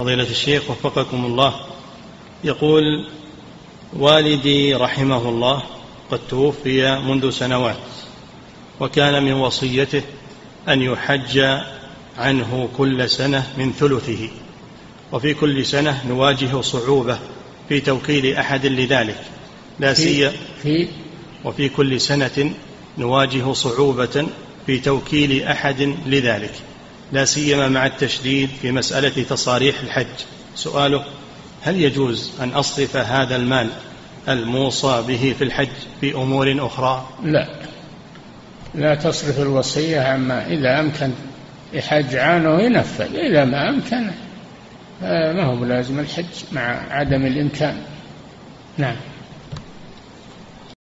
فضيلة الشيخ وفقكم الله، يقول: والدي رحمه الله قد توفي منذ سنوات، وكان من وصيته أن يحج عنه كل سنة من ثلثه، وفي كل سنة نواجه صعوبة في توكيل أحد لذلك، لا سيما وفي كل سنة نواجه صعوبة في توكيل أحد لذلك، لا سيما مع التشديد في مسألة تصاريح الحج. سؤاله: هل يجوز أن أصرف هذا المال الموصى به في الحج في أمور أخرى؟ لا تصرف الوصية عما إذا أمكن يحج عنه ينفذ، إذا ما أمكن ما هو لازم الحج مع عدم الإمكان. نعم.